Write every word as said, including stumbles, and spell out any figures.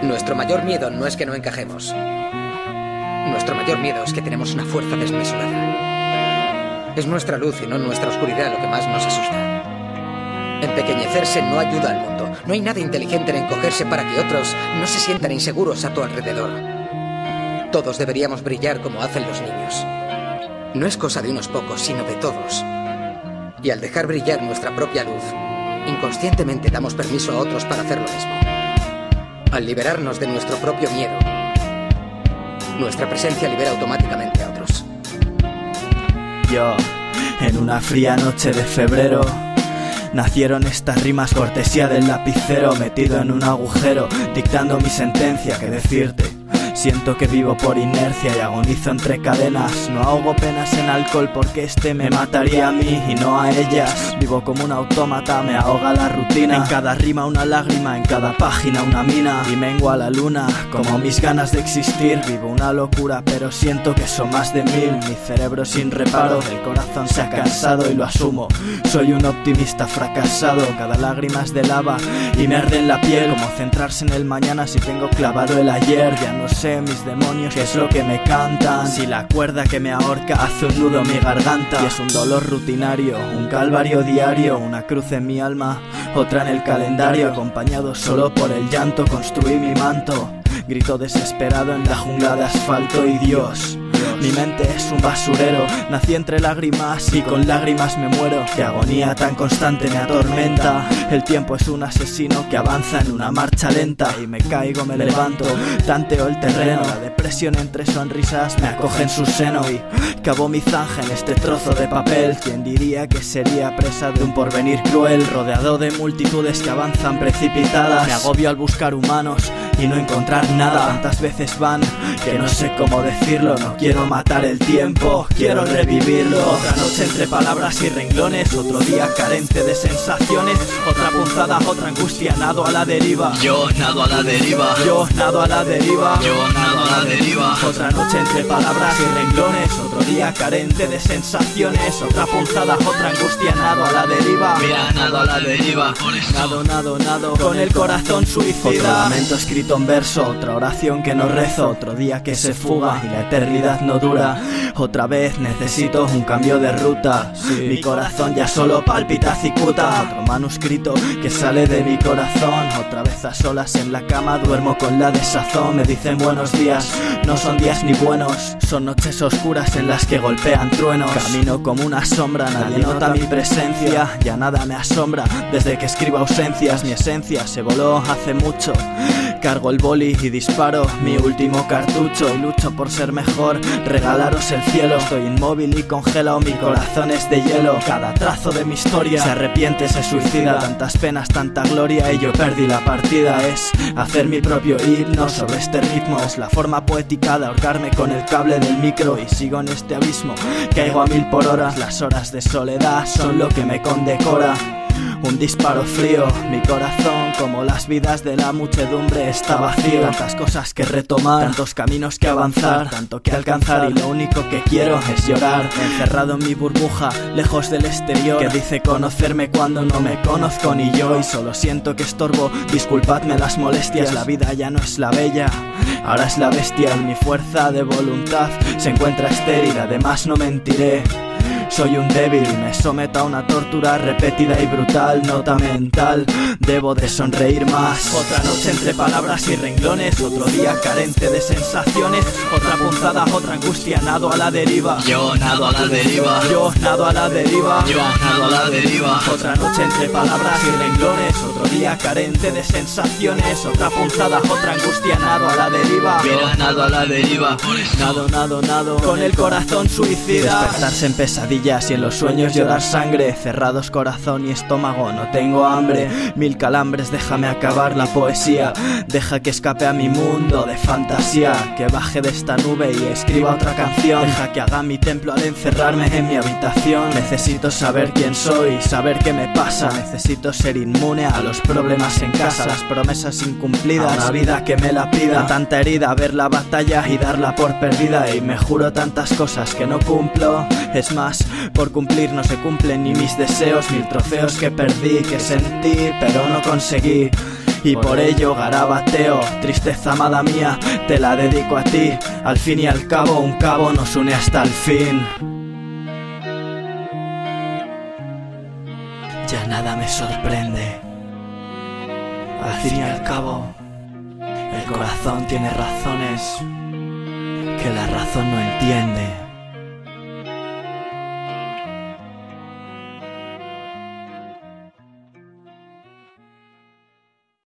Nuestro mayor miedo no es que no encajemos. Nuestro mayor miedo es que tenemos una fuerza desmesurada. Es nuestra luz y no nuestra oscuridad lo que más nos asusta. Empequeñecerse no ayuda al mundo. No hay nada inteligente en encogerse para que otros no se sientan inseguros a tu alrededor. Todos deberíamos brillar como hacen los niños. No es cosa de unos pocos, sino de todos. Y al dejar brillar nuestra propia luz, inconscientemente damos permiso a otros para hacer lo mismo. Al liberarnos de nuestro propio miedo, nuestra presencia libera automáticamente a otros. Yo, en una fría noche de febrero, nacieron estas rimas cortesía del lapicero, metido en un agujero, dictando mi sentencia. ¿Qué decirte? Siento que vivo por inercia y agonizo entre cadenas. No ahogo penas en alcohol porque este me mataría a mí y no a ellas. Vivo como un autómata, me ahoga la rutina. En cada rima una lágrima, en cada página una mina. Y mengua la luna, como mis ganas de existir. Vivo una locura pero siento que son más de mil. Mi cerebro sin reparo, el corazón se ha cansado y lo asumo. Soy un optimista fracasado, cada lágrima es de lava y me arde en la piel. Como centrarse en el mañana si tengo clavado el ayer. Ya no sé mis demonios qué es lo que me cantan. Si la cuerda que me ahorca hace un nudo en mi garganta. Y es un dolor rutinario, un calvario diario. Una cruz en mi alma, otra en el calendario. Acompañado solo por el llanto, construí mi manto. Grito desesperado en la jungla de asfalto. Y Dios, mi mente es un basurero. Nací entre lágrimas y con lágrimas me muero. Qué agonía tan constante me atormenta. El tiempo es un asesino que avanza en una marcha lenta. Y me caigo, me levanto, tanteo el terreno. La depresión entre sonrisas me acoge en su seno. Y cavó mi zanja en este trozo de papel. ¿Quién diría que sería presa de un porvenir cruel? Rodeado de multitudes que avanzan precipitadas. Me agobio al buscar humanos y no encontrar nada. Tantas veces van que no sé cómo decirlo. No quiero matar el tiempo, quiero revivirlo. Otra noche entre palabras y renglones. Otro día carente de sensaciones. Otra punzada, otra angustia. Nado a la deriva. Yo nado a la deriva. Yo nado a la deriva. Yo nado a la deriva. Otra noche entre palabras y renglones. Otro día carente de sensaciones. Otra punzada, otra angustia. Nado a la deriva. Mira, nado a la deriva. Nado, nado, nado, con el corazón suicida. Otro lamento escrito en verso. Otra oración que no rezo. Otro día que se fuga y la eternidad no dura. Otra vez necesito un cambio de ruta. Sí. Mi corazón ya solo palpita cicuta. Otro manuscrito que sale de mi corazón. Otra vez a solas en la cama duermo con la desazón. Me dicen buenos días, no son días ni buenos. Son noches oscuras en las que golpean truenos. Camino como una sombra, nadie nota mi presencia. Ya nada me asombra desde que escribo ausencias. Mi esencia se voló hace mucho. Cargo el boli y disparo mi último cartucho. Y lucho por ser mejor, regalaros el cielo. Estoy inmóvil y congelado, mi corazón es de hielo. Cada trazo de mi historia se arrepiente, se suicida. Tantas penas, tanta gloria y yo perdí la partida. Es hacer mi propio himno sobre este ritmo. Es la forma poética de ahorcarme con el cable del micro. Y sigo en este abismo, caigo a mil por hora. Las horas de soledad son lo que me condecora. Un disparo frío, mi corazón como las vidas de la muchedumbre está vacío. Tantas cosas que retomar, tantos caminos que avanzar, tanto que alcanzar y lo único que quiero es llorar. Encerrado en mi burbuja, lejos del exterior, que dice conocerme cuando no me conozco ni yo. Y solo siento que estorbo, disculpadme las molestias. La vida ya no es la bella, ahora es la bestia. Mi fuerza de voluntad se encuentra estéril, además no mentiré. Soy un débil y me someto a una tortura repetida y brutal. Nota mental, debo de sonreír más. Otra noche entre palabras y renglones. Otro día carente de sensaciones. Otra punzada, otra angustia. Nado a la deriva. Yo nado a la deriva. Yo nado a la deriva. Yo nado a la deriva. Otra noche entre palabras y renglones. Otro día carente de sensaciones. Otra punzada, otra angustia. Nado a la deriva. Mira, nado a la deriva. Nado, nado, nado, con el corazón suicida. Despertarse en pesadillas y en los sueños llorar sangre. Cerrados corazón y estómago, no tengo hambre. Mil calambres, déjame acabar la poesía. Deja que escape a mi mundo de fantasía. Que baje de esta nube y escriba otra canción. Deja que haga mi templo al encerrarme en mi habitación. Necesito saber quién soy, saber qué me pasa. Necesito ser inmune a los problemas en casa. Las promesas incumplidas, a una vida que me la pida. Tanta herida, ver la batalla y darla por perdida. Y me juro tantas cosas que no cumplo. Es más, por cumplir no se cumplen ni mis deseos. Mil trofeos que perdí, que sentí, pero no conseguí. Y por ello garabateo, tristeza amada mía, te la dedico a ti. Al fin y al cabo un cabo nos une hasta el fin. Ya nada me sorprende. Al fin y al cabo el corazón tiene razones que la razón no entiende.